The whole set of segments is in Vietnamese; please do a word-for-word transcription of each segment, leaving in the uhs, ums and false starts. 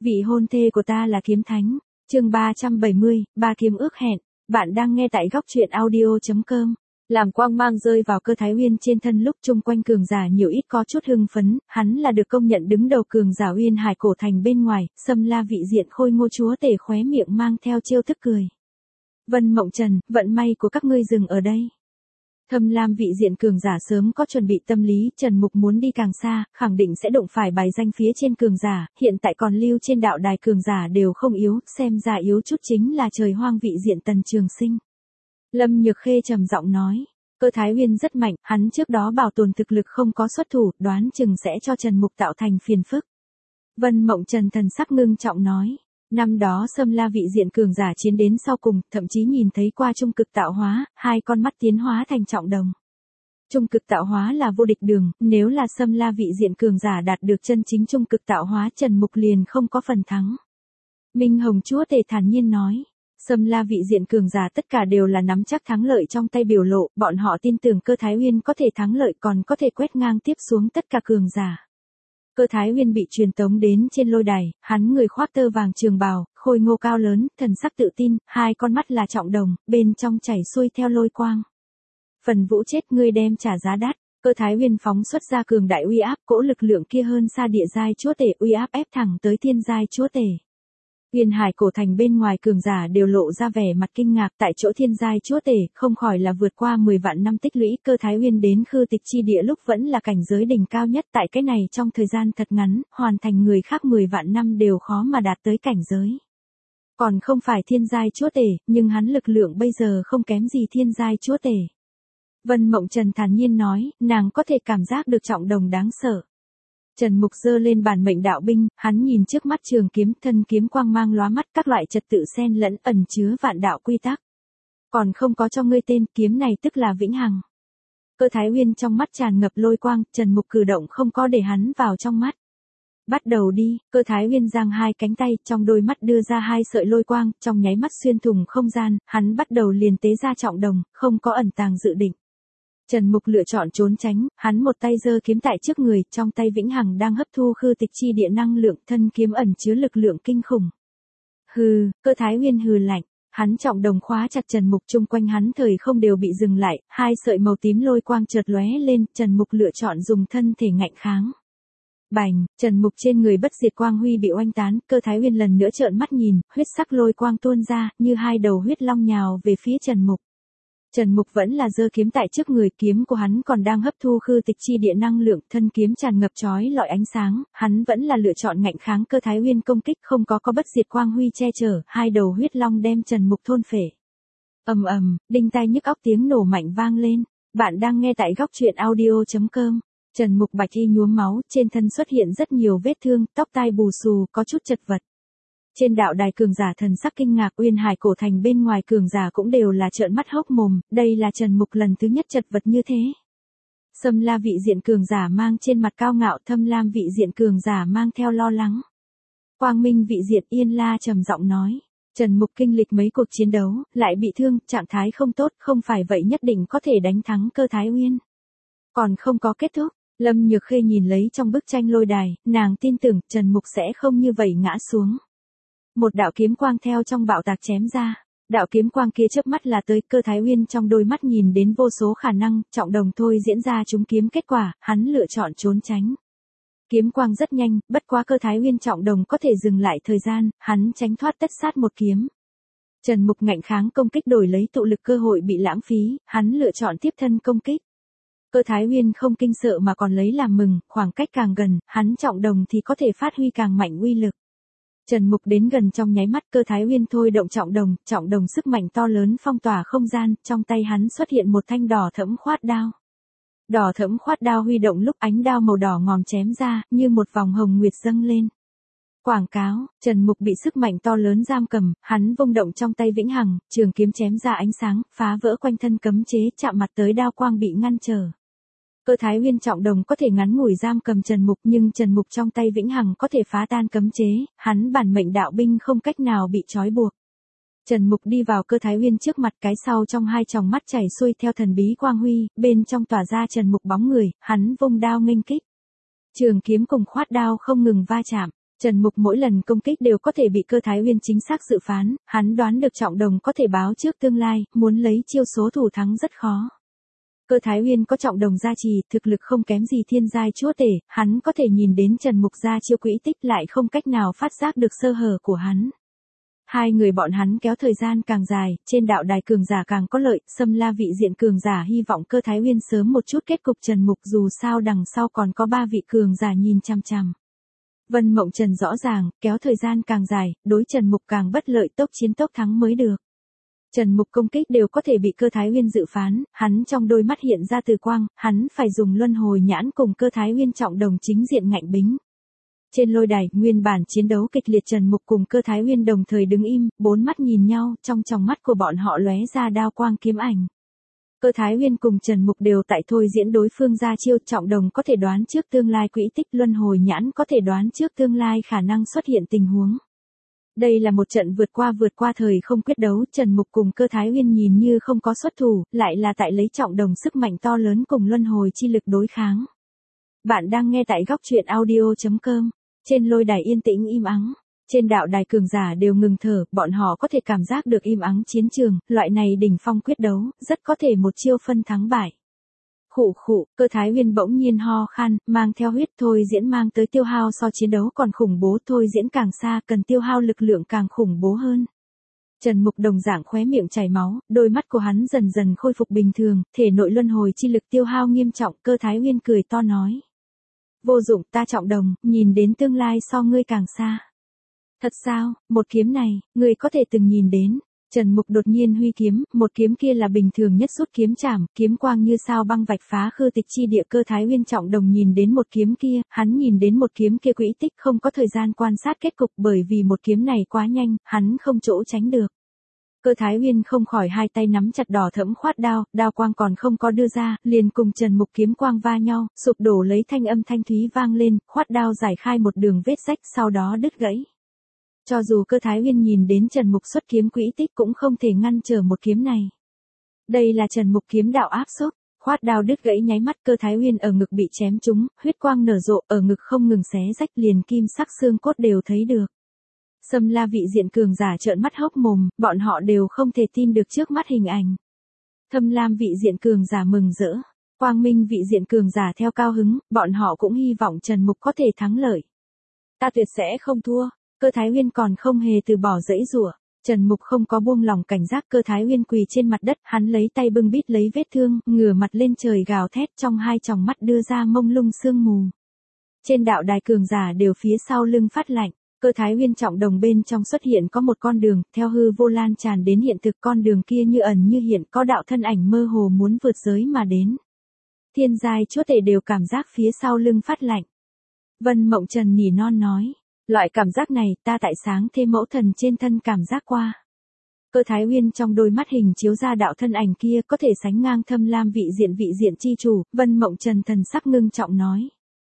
Vị hôn thê của ta là kiếm thánh. Chương ba trăm bảy mươi, ba kiếm ước hẹn. Bạn đang nghe tại góc truyện audio chấm com. Làm quang mang rơi vào Cơ Thái Uyên trên thân lúc chung quanh cường giả nhiều ít có chút hưng phấn, hắn là được công nhận đứng đầu cường giả Uyên Hải cổ thành bên ngoài, Sâm La vị diện khôi ngô chúa tể khóe miệng mang theo chiêu thức cười. Vân Mộng Trần, vận may của các ngươi dừng ở đây. Thâm Lam vị diện cường giả sớm có chuẩn bị tâm lý, Trần Mục muốn đi càng xa, khẳng định sẽ đụng phải bài danh phía trên cường giả, hiện tại còn lưu trên đạo đài cường giả đều không yếu, xem ra yếu chút chính là trời hoang vị diện Tần Trường Sinh. Lâm Nhược Khê trầm giọng nói, Cơ Thái Uyên rất mạnh, hắn trước đó bảo tồn thực lực không có xuất thủ, đoán chừng sẽ cho Trần Mục tạo thành phiền phức. Vân Mộng Trần thần sắc ngưng trọng nói. Năm đó Sâm La vị diện cường giả chiến đến sau cùng, thậm chí nhìn thấy qua trung cực tạo hóa, hai con mắt tiến hóa thành trọng đồng. Trung cực tạo hóa là vô địch đường, nếu là Sâm La vị diện cường giả đạt được chân chính trung cực tạo hóa, Trần Mục liền không có phần thắng. Minh Hồng chúa tể thản nhiên nói, Sâm La vị diện cường giả tất cả đều là nắm chắc thắng lợi trong tay biểu lộ, bọn họ tin tưởng Cơ Thái Uyên có thể thắng lợi còn có thể quét ngang tiếp xuống tất cả cường giả. Cơ Thái Uyên bị truyền tống đến trên lôi đài, hắn người khoác tơ vàng trường bào, khôi ngô cao lớn, thần sắc tự tin, hai con mắt là trọng đồng, bên trong chảy xuôi theo lôi quang. Phần Vũ chết ngươi đem trả giá đắt. Cơ Thái Uyên phóng xuất ra cường đại uy áp, cỗ lực lượng kia hơn xa địa giai chúa tể, uy áp ép thẳng tới thiên giai chúa tể. Uyên Hải cổ thành bên ngoài cường giả đều lộ ra vẻ mặt kinh ngạc, tại chỗ thiên giai chúa tể, không khỏi là vượt qua mười vạn năm tích lũy, Cơ Thái Uyên đến Khư Tịch chi địa lúc vẫn là cảnh giới đỉnh cao nhất, tại cái này trong thời gian thật ngắn, hoàn thành người khác mười vạn năm đều khó mà đạt tới cảnh giới. Còn không phải thiên giai chúa tể, nhưng hắn lực lượng bây giờ không kém gì thiên giai chúa tể. Vân Mộng Trần thản nhiên nói, nàng có thể cảm giác được trọng đồng đáng sợ. Trần Mục giơ lên bản mệnh đạo binh, hắn nhìn trước mắt trường kiếm, thân kiếm quang mang lóa mắt, các loại trật tự xen lẫn ẩn chứa vạn đạo quy tắc. Còn không có cho ngươi tên, kiếm này tức là vĩnh hằng. Cơ Thái Uyên trong mắt tràn ngập lôi quang, Trần Mục cử động không có để hắn vào trong mắt. Bắt đầu đi, Cơ Thái Uyên giang hai cánh tay, trong đôi mắt đưa ra hai sợi lôi quang, trong nháy mắt xuyên thủng không gian, hắn bắt đầu liền tế ra trọng đồng, không có ẩn tàng dự định. Trần Mục lựa chọn trốn tránh, hắn một tay giơ kiếm tại trước người, trong tay vĩnh hằng đang hấp thu Khư Tịch chi địa năng lượng, thân kiếm ẩn chứa lực lượng kinh khủng. Hừ, Cơ Thái Uyên hừ lạnh, hắn trọng đồng khóa chặt Trần Mục, chung quanh hắn thời không đều bị dừng lại, hai sợi màu tím lôi quang chợt lóe lên, Trần Mục lựa chọn dùng thân thể ngạnh kháng. Bành, Trần Mục trên người bất diệt quang huy bị oanh tán, Cơ Thái Uyên lần nữa trợn mắt nhìn, huyết sắc lôi quang tuôn ra, như hai đầu huyết long nhào về phía Trần Mục. Trần Mục vẫn là giơ kiếm tại trước người, kiếm của hắn còn đang hấp thu Khư Tịch chi địa năng lượng, thân kiếm tràn ngập chói lọi ánh sáng, hắn vẫn là lựa chọn ngạnh kháng Cơ Thái Uyên công kích, không có có bất diệt quang huy che chở, hai đầu huyết long đem Trần Mục thôn phệ. Ầm ầm, đinh tai nhức óc tiếng nổ mạnh vang lên. Bạn đang nghe tại góc truyện audio chấm com. Trần Mục bạch y nhuốm máu, trên thân xuất hiện rất nhiều vết thương, tóc tai bù xù, có chút chật vật. Trên đạo đài cường giả thần sắc kinh ngạc, Uyên Hải cổ thành bên ngoài cường giả cũng đều là trợn mắt hốc mồm, đây là Trần Mục lần thứ nhất chật vật như thế. Sâm La vị diện cường giả mang trên mặt cao ngạo, Thâm Lam vị diện cường giả mang theo lo lắng. Quang Minh vị diện Yên La trầm giọng nói, Trần Mục kinh lịch mấy cuộc chiến đấu, lại bị thương, trạng thái không tốt, không phải vậy nhất định có thể đánh thắng Cơ Thái Uyên. Còn không có kết thúc, Lâm Nhược Khê nhìn lấy trong bức tranh lôi đài, nàng tin tưởng Trần Mục sẽ không như vậy ngã xuống. Một đạo kiếm quang theo trong bạo tạc chém ra, đạo kiếm quang kia chớp mắt là tới, Cơ Thái Uyên trong đôi mắt nhìn đến vô số khả năng, trọng đồng thôi diễn ra chúng kiếm kết quả, hắn lựa chọn trốn tránh. Kiếm quang rất nhanh, bất quá Cơ Thái Uyên trọng đồng có thể dừng lại thời gian, hắn tránh thoát tất sát một kiếm. Trần Mục ngạnh kháng công kích đổi lấy tụ lực cơ hội bị lãng phí, hắn lựa chọn tiếp thân công kích. Cơ Thái Uyên không kinh sợ mà còn lấy làm mừng, khoảng cách càng gần, hắn trọng đồng thì có thể phát huy càng mạnh uy lực. Trần Mục đến gần trong nháy mắt, Cơ Thái Uyên thôi động trọng đồng, trọng đồng sức mạnh to lớn phong tỏa không gian, trong tay hắn xuất hiện một thanh đỏ thẫm khoát đao. Đỏ thẫm khoát đao huy động lúc ánh đao màu đỏ ngòm chém ra, như một vòng hồng nguyệt dâng lên. Quảng cáo, Trần Mục bị sức mạnh to lớn giam cầm, hắn vung động trong tay vĩnh hằng, trường kiếm chém ra ánh sáng, phá vỡ quanh thân cấm chế, chạm mặt tới đao quang bị ngăn trở. Cơ Thái Uyên trọng đồng có thể ngắn ngủi giam cầm Trần Mục, nhưng Trần Mục trong tay vĩnh hằng có thể phá tan cấm chế, hắn bản mệnh đạo binh không cách nào bị trói buộc. Trần Mục đi vào Cơ Thái Uyên trước mặt, cái sau trong hai tròng mắt chảy xuôi theo thần bí quang huy, bên trong tỏa ra Trần Mục bóng người, hắn vung đao nghênh kích. Trường kiếm cùng khoát đao không ngừng va chạm, Trần Mục mỗi lần công kích đều có thể bị Cơ Thái Uyên chính xác dự phán, hắn đoán được Trọng Đồng có thể báo trước tương lai, muốn lấy chiêu số thủ thắng rất khó. Cơ Thái Uyên có Trọng Đồng gia trì, thực lực không kém gì thiên giai chúa tể, hắn có thể nhìn đến Trần Mục ra chiêu quỹ tích lại không cách nào phát giác được sơ hở của hắn. Hai người bọn hắn kéo thời gian càng dài, trên đạo đài cường giả càng có lợi, Xâm La vị diện cường giả hy vọng Cơ Thái Uyên sớm một chút kết cục Trần Mục, dù sao đằng sau còn có ba vị cường giả nhìn chằm chằm. Vân Mộng Trần rõ ràng, kéo thời gian càng dài, đối Trần Mục càng bất lợi, tốc chiến tốc thắng mới được. Trần Mục công kích đều có thể bị Cơ Thái Uyên dự phán, hắn trong đôi mắt hiện ra từ quang, hắn phải dùng luân hồi nhãn cùng Cơ Thái Uyên Trọng Đồng chính diện ngạnh bính. Trên lôi đài, nguyên bản chiến đấu kịch liệt, Trần Mục cùng Cơ Thái Uyên đồng thời đứng im, bốn mắt nhìn nhau, trong tròng mắt của bọn họ lóe ra đao quang kiếm ảnh. Cơ Thái Uyên cùng Trần Mục đều tại thôi diễn đối phương ra chiêu, Trọng Đồng có thể đoán trước tương lai quỹ tích, luân hồi nhãn có thể đoán trước tương lai khả năng xuất hiện tình huống. Đây là một trận vượt qua vượt qua thời không quyết đấu, Trần Mục cùng Cơ Thái Uyên nhìn như không có xuất thủ, lại là tại lấy Trọng Đồng sức mạnh to lớn cùng luân hồi chi lực đối kháng. Bạn đang nghe tại góc truyện audio chấm com. Trên lôi đài yên tĩnh im ắng, trên đạo đài cường giả đều ngừng thở, bọn họ có thể cảm giác được im ắng chiến trường, loại này đỉnh phong quyết đấu, rất có thể một chiêu phân thắng bại. Khụ khụ, Cơ Thái Uyên bỗng nhiên ho khan, mang theo huyết, thôi diễn mang tới tiêu hao so chiến đấu còn khủng bố, thôi diễn càng xa cần tiêu hao lực lượng càng khủng bố hơn. Trần Mục đồng dạng khóe miệng chảy máu, đôi mắt của hắn dần dần khôi phục bình thường, thể nội luân hồi chi lực tiêu hao nghiêm trọng, Cơ Thái Uyên cười to nói. Vô dụng, ta Trọng Đồng, nhìn đến tương lai so ngươi càng xa. Thật sao, một kiếm này, ngươi có thể từng nhìn đến. Trần Mục đột nhiên huy kiếm, một kiếm kia là bình thường nhất rút kiếm chảm, kiếm quang như sao băng vạch phá khư tịch chi địa. Cơ Thái Uyên Trọng Đồng nhìn đến một kiếm kia, hắn nhìn đến một kiếm kia quỹ tích, không có thời gian quan sát kết cục, bởi vì một kiếm này quá nhanh, hắn không chỗ tránh được. Cơ Thái Uyên không khỏi hai tay nắm chặt đỏ thẫm khoát đao, đao quang còn không có đưa ra, liền cùng Trần Mục kiếm quang va nhau, sụp đổ lấy thanh âm thanh thúy vang lên, khoát đao giải khai một đường vết rách, sau đó đứt gãy. Cho dù Cơ Thái Uyên nhìn đến Trần Mục xuất kiếm quỹ tích cũng không thể ngăn trở một kiếm này. Đây là Trần Mục kiếm đạo áp xúc, khoát đao đứt gãy nháy mắt, Cơ Thái Uyên ở ngực bị chém trúng, huyết quang nở rộ, ở ngực không ngừng xé rách, liền kim sắc xương cốt đều thấy được. Xâm La vị diện cường giả trợn mắt hốc mồm, bọn họ đều không thể tin được trước mắt hình ảnh. Thâm Lam vị diện cường giả mừng rỡ, Quang Minh vị diện cường giả theo cao hứng, bọn họ cũng hy vọng Trần Mục có thể thắng lợi. Ta tuyệt sẽ không thua, Cơ Thái Uyên còn không hề từ bỏ dãy giụa. Trần Mục không có buông lòng cảnh giác, Cơ Thái Uyên quỳ trên mặt đất, hắn lấy tay bưng bít lấy vết thương, ngửa mặt lên trời gào thét, trong hai tròng mắt đưa ra mông lung sương mù. Trên đạo đài cường giả đều phía sau lưng phát lạnh. Cơ Thái Uyên Trọng Đồng bên trong xuất hiện có một con đường, theo hư vô lan tràn đến hiện thực, con đường kia như ẩn như hiện, có đạo thân ảnh mơ hồ muốn vượt giới mà đến. Thiên giai chúa tể đều cảm giác phía sau lưng phát lạnh. Vân Mộng Trần nỉ non nói, loại cảm giác này ta tại sáng thế mẫu thần trên thân cảm giác qua. Cơ Thái Uyên trong đôi mắt hình chiếu ra đạo thân ảnh kia có thể sánh ngang Thâm Lam vị diện vị diện chi chủ, Vân Mộng Trần thần sắc ngưng trọng nói.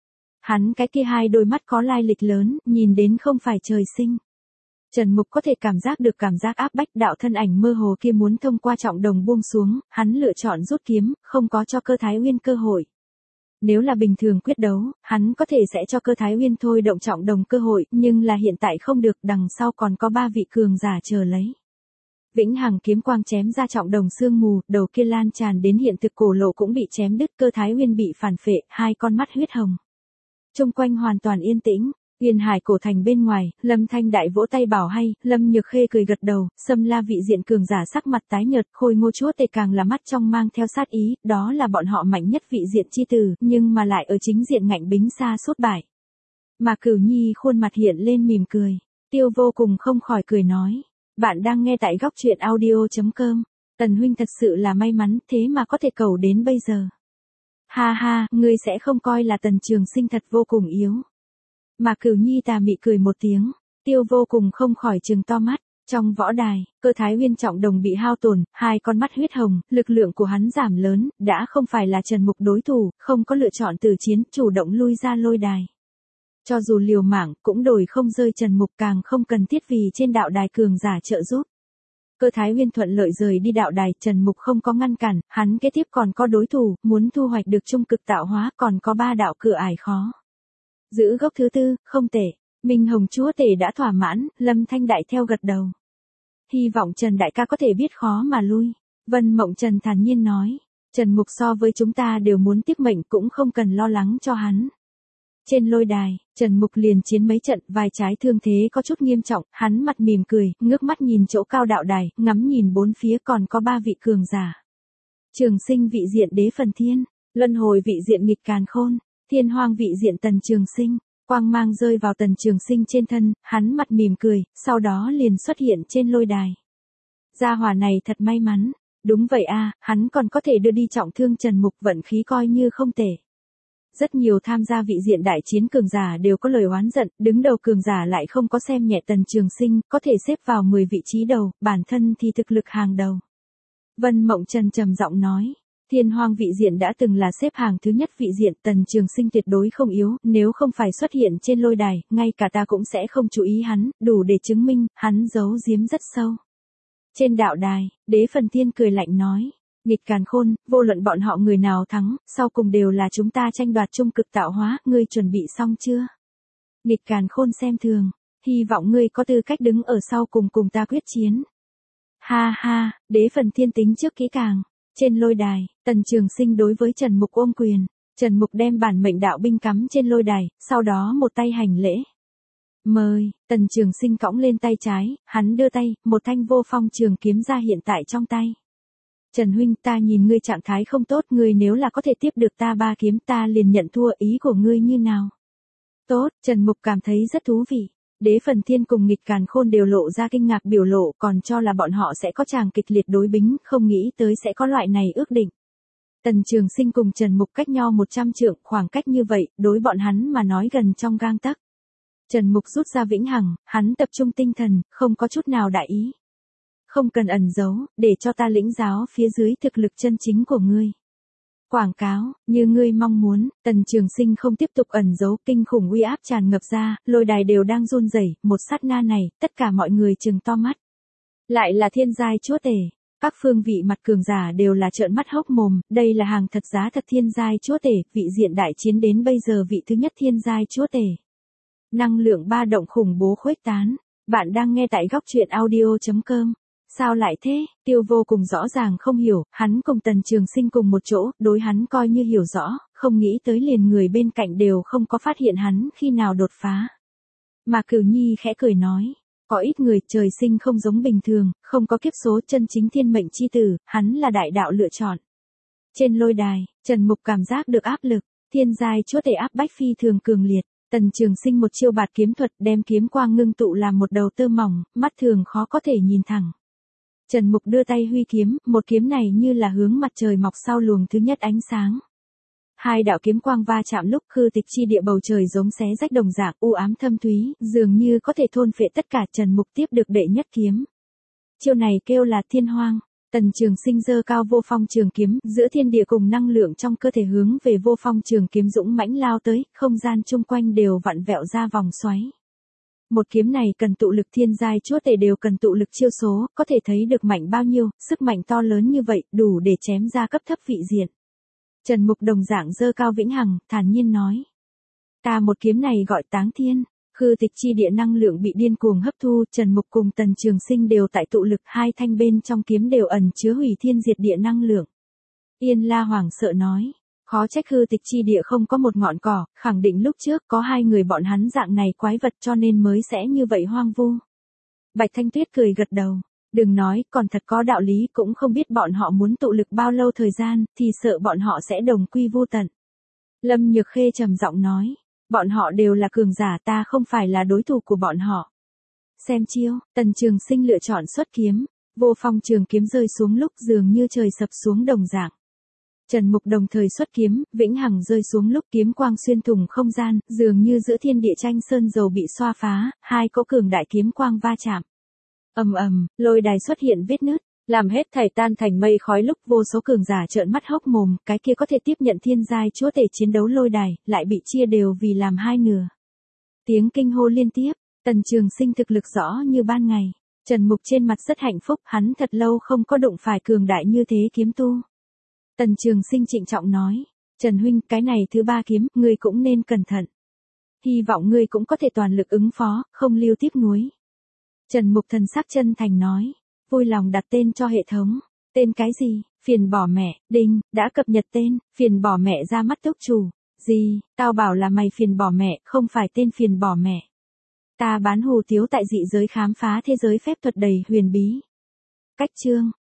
Hắn cái kia hai đôi mắt có lai lịch lớn, nhìn đến không phải trời sinh. Trần Mục có thể cảm giác được cảm giác áp bách, đạo thân ảnh mơ hồ kia muốn thông qua Trọng Đồng buông xuống, hắn lựa chọn rút kiếm, không có cho Cơ Thái Uyên cơ hội. Nếu là bình thường quyết đấu, hắn có thể sẽ cho Cơ Thái Uyên thôi động Trọng Đồng cơ hội, nhưng là hiện tại không được, đằng sau còn có ba vị cường giả chờ lấy. Vĩnh hằng kiếm quang chém ra Trọng Đồng sương mù, đầu kia lan tràn đến hiện thực, cổ lộ cũng bị chém đứt, Cơ Thái Uyên bị phản phệ, hai con mắt huyết hồng. Trung quanh hoàn toàn yên tĩnh, Uyên Hải cổ thành bên ngoài, Lâm Thanh Đại vỗ tay bảo hay, Lâm Nhược Khê cười gật đầu, Xâm La vị diện cường giả sắc mặt tái nhợt, Khôi Ngô chúa tể càng là mắt trong mang theo sát ý, đó là bọn họ mạnh nhất vị diện chi tử, nhưng mà lại ở chính diện ngạnh bính xa suốt bại. Mà Cửu Nhi khuôn mặt hiện lên mỉm cười, Tiêu Vô Cùng không khỏi cười nói, bạn đang nghe tại góc truyện audio chấm com, Tần huynh thật sự là may mắn, thế mà có thể cầu đến bây giờ. Ha ha, ngươi sẽ không coi là Tần Trường Sinh thật vô cùng yếu. Mà Cửu Nhi tà mị cười một tiếng, Tiêu Vô Cùng không khỏi trừng to mắt. Trong võ đài, Cơ Thái Uyên Trọng Đồng bị hao tổn, hai con mắt huyết hồng, lực lượng của hắn giảm lớn, đã không phải là Trần Mục đối thủ, không có lựa chọn tử chiến, chủ động lui ra lôi đài. Cho dù liều mạng, cũng đổi không rơi Trần Mục, càng không cần thiết vì trên đạo đài cường giả trợ giúp. Cơ Thái Uyên thuận lợi rời đi đạo đài, Trần Mục không có ngăn cản, hắn kế tiếp còn có đối thủ, muốn thu hoạch được trung cực tạo hóa, còn có ba đạo cửa ải khó. Giữ gốc thứ tư, không tệ. Minh Hồng chúa tể đã thỏa mãn, Lâm Thanh Đại theo gật đầu. Hy vọng Trần đại ca có thể biết khó mà lui. Vân Mộng Trần thản nhiên nói. Trần Mục so với chúng ta đều muốn tiếp mệnh cũng không cần lo lắng cho hắn. Trên lôi đài, Trần Mục liền chiến mấy trận, vai trái thương thế có chút nghiêm trọng, hắn mặt mỉm cười, ngước mắt nhìn chỗ cao đạo đài, ngắm nhìn bốn phía còn có ba vị cường giả. Trường Sinh vị diện Đế Phần Thiên, Luân Hồi vị diện Nghịch Càn Khôn, Thiên Hoang vị diện Tần Trường Sinh. Quang mang rơi vào Tần Trường Sinh trên thân, hắn mặt mỉm cười, sau đó liền xuất hiện trên lôi đài. Gia hỏa này thật may mắn. Đúng vậy a, hắn còn có thể đưa đi trọng thương Trần Mục, vận khí coi như không tệ. Rất nhiều tham gia vị diện đại chiến cường giả đều có lời oán giận, đứng đầu cường giả lại không có xem nhẹ Tần Trường Sinh, có thể xếp vào mười vị trí đầu, bản thân thì thực lực hàng đầu. Vân Mộng Trần trầm giọng nói, Thiên Hoang vị diện đã từng là xếp hàng thứ nhất vị diện, Tần Trường Sinh tuyệt đối không yếu, nếu không phải xuất hiện trên lôi đài, ngay cả ta cũng sẽ không chú ý hắn, đủ để chứng minh, hắn giấu giếm rất sâu. Trên đạo đài, Đế Phần Thiên cười lạnh nói, Nghịch Càn Khôn, vô luận bọn họ người nào thắng, sau cùng đều là chúng ta tranh đoạt trung cực tạo hóa, ngươi chuẩn bị xong chưa? Nghịch Càn Khôn xem thường, hy vọng ngươi có tư cách đứng ở sau cùng cùng ta quyết chiến. Ha ha, Đế Phần Thiên tính trước kỹ càng. Trên lôi đài, Tần Trường Sinh đối với Trần Mục ôm quyền, Trần Mục đem bản mệnh đạo binh cắm trên lôi đài, sau đó một tay hành lễ. Mời, Tần Trường Sinh cõng lên tay trái, hắn đưa tay, một thanh vô phong trường kiếm ra hiện tại trong tay. Trần huynh, ta nhìn ngươi trạng thái không tốt, ngươi nếu là có thể tiếp được ta ba kiếm, ta liền nhận thua, ý của ngươi như nào? Tốt, Trần Mục cảm thấy rất thú vị. Đế Phần Thiên cùng Nghịch Càn Khôn đều lộ ra kinh ngạc biểu lộ, còn cho là bọn họ sẽ có tràng kịch liệt đối bính, không nghĩ tới sẽ có loại này ước định. Tần Trường Sinh cùng Trần Mục cách nhau một trăm trượng, khoảng cách như vậy, đối bọn hắn mà nói gần trong gang tấc. Trần Mục rút ra vĩnh hằng, hắn tập trung tinh thần, không có chút nào đại ý. Không cần ẩn giấu, để cho ta lĩnh giáo phía dưới thực lực chân chính của ngươi. Quảng cáo, như ngươi mong muốn, Tần Trường Sinh không tiếp tục ẩn giấu, kinh khủng uy áp tràn ngập ra, lôi đài đều đang run rẩy, một sát na này, tất cả mọi người trừng to mắt. Lại là thiên giai chúa tể, các phương vị mặt cường giả đều là trợn mắt hốc mồm, đây là hàng thật giá thật thiên giai chúa tể, vị diện đại chiến đến bây giờ vị thứ nhất thiên giai chúa tể. Năng lượng ba động khủng bố khuếch tán, bạn đang nghe tại góc truyện audio chấm com. Sao lại thế? Tiêu Vô cùng rõ ràng không hiểu, hắn cùng Tần Trường Sinh cùng một chỗ, đối hắn coi như hiểu rõ, không nghĩ tới liền người bên cạnh đều không có phát hiện hắn khi nào đột phá. Mà Cửu Nhi khẽ cười nói, có ít người trời sinh không giống bình thường, không có kiếp số, chân chính thiên mệnh chi tử, hắn là đại đạo lựa chọn. Trên lôi đài, Trần Mục cảm giác được áp lực, thiên giai chúa tể áp bách phi thường cường liệt. Tần Trường Sinh một chiêu bạt kiếm thuật đem kiếm quang ngưng tụ làm một đầu tơ mỏng, mắt thường khó có thể nhìn thẳng. Trần Mục đưa tay huy kiếm, một kiếm này như là hướng mặt trời mọc sau luồng thứ nhất ánh sáng. Hai đạo kiếm quang va chạm lúc khư tịch chi địa bầu trời giống xé rách đồng dạng u ám thâm thúy, dường như có thể thôn phệ tất cả. Trần Mục tiếp được đệ nhất kiếm. Chiêu này kêu là Thiên Hoang. Tần Trường Sinh giơ cao vô phong trường kiếm, giữa thiên địa cùng năng lượng trong cơ thể hướng về vô phong trường kiếm dũng mãnh lao tới, không gian chung quanh đều vặn vẹo ra vòng xoáy. Một kiếm này cần tụ lực thiên giai chúa tể đều cần tụ lực chiêu số, có thể thấy được mạnh bao nhiêu, sức mạnh to lớn như vậy, đủ để chém ra cấp thấp vị diện. Trần Mục đồng dạng giơ cao vĩnh hằng, thản nhiên nói. Ta một kiếm này gọi táng thiên. Khư tịch chi địa năng lượng bị điên cuồng hấp thu, Trần Mục cùng Tần Trường Sinh đều tại tụ lực, hai thanh bên trong kiếm đều ẩn chứa hủy thiên diệt địa năng lượng. Yên La hoảng sợ nói, khó trách khư tịch chi địa không có một ngọn cỏ, khẳng định lúc trước có hai người bọn hắn dạng này quái vật cho nên mới sẽ như vậy hoang vu. Bạch Thanh Tuyết cười gật đầu, đừng nói, còn thật có đạo lý, cũng không biết bọn họ muốn tụ lực bao lâu thời gian, thì sợ bọn họ sẽ đồng quy vu tận. Lâm Nhược Khê trầm giọng nói. Bọn họ đều là cường giả, ta không phải là đối thủ của bọn họ. Xem chiêu, Tần Trường Sinh lựa chọn xuất kiếm, vô phong trường kiếm rơi xuống lúc dường như trời sập xuống đồng dạng. Trần Mục đồng thời xuất kiếm, vĩnh hằng rơi xuống lúc kiếm quang xuyên thủng không gian, dường như giữa thiên địa tranh sơn dầu bị xoa phá, hai cỗ cường đại kiếm quang va chạm. Ầm ầm, lôi đài xuất hiện vết nứt. Làm hết thảy tan thành mây khói lúc vô số cường giả trợn mắt hốc mồm, cái kia có thể tiếp nhận thiên giai chúa tể chiến đấu lôi đài, lại bị chia đều vì làm hai nửa. Tiếng kinh hô liên tiếp, Tần Trường Sinh thực lực rõ như ban ngày. Trần Mục trên mặt rất hạnh phúc, hắn thật lâu không có đụng phải cường đại như thế kiếm tu. Tần Trường Sinh trịnh trọng nói, Trần huynh, cái này thứ ba kiếm, ngươi cũng nên cẩn thận. Hy vọng ngươi cũng có thể toàn lực ứng phó, không lưu tiếc nuối. Trần Mục thần sắc chân thành nói. Vui lòng đặt tên cho hệ thống. Tên cái gì? Phiền bỏ mẹ. Đinh, đã cập nhật tên. Phiền bỏ mẹ ra mắt túc chủ. Gì? Tao bảo là mày phiền bỏ mẹ, không phải tên phiền bỏ mẹ. Ta bán hủ tiếu tại dị giới khám phá thế giới phép thuật đầy huyền bí. Cách chương.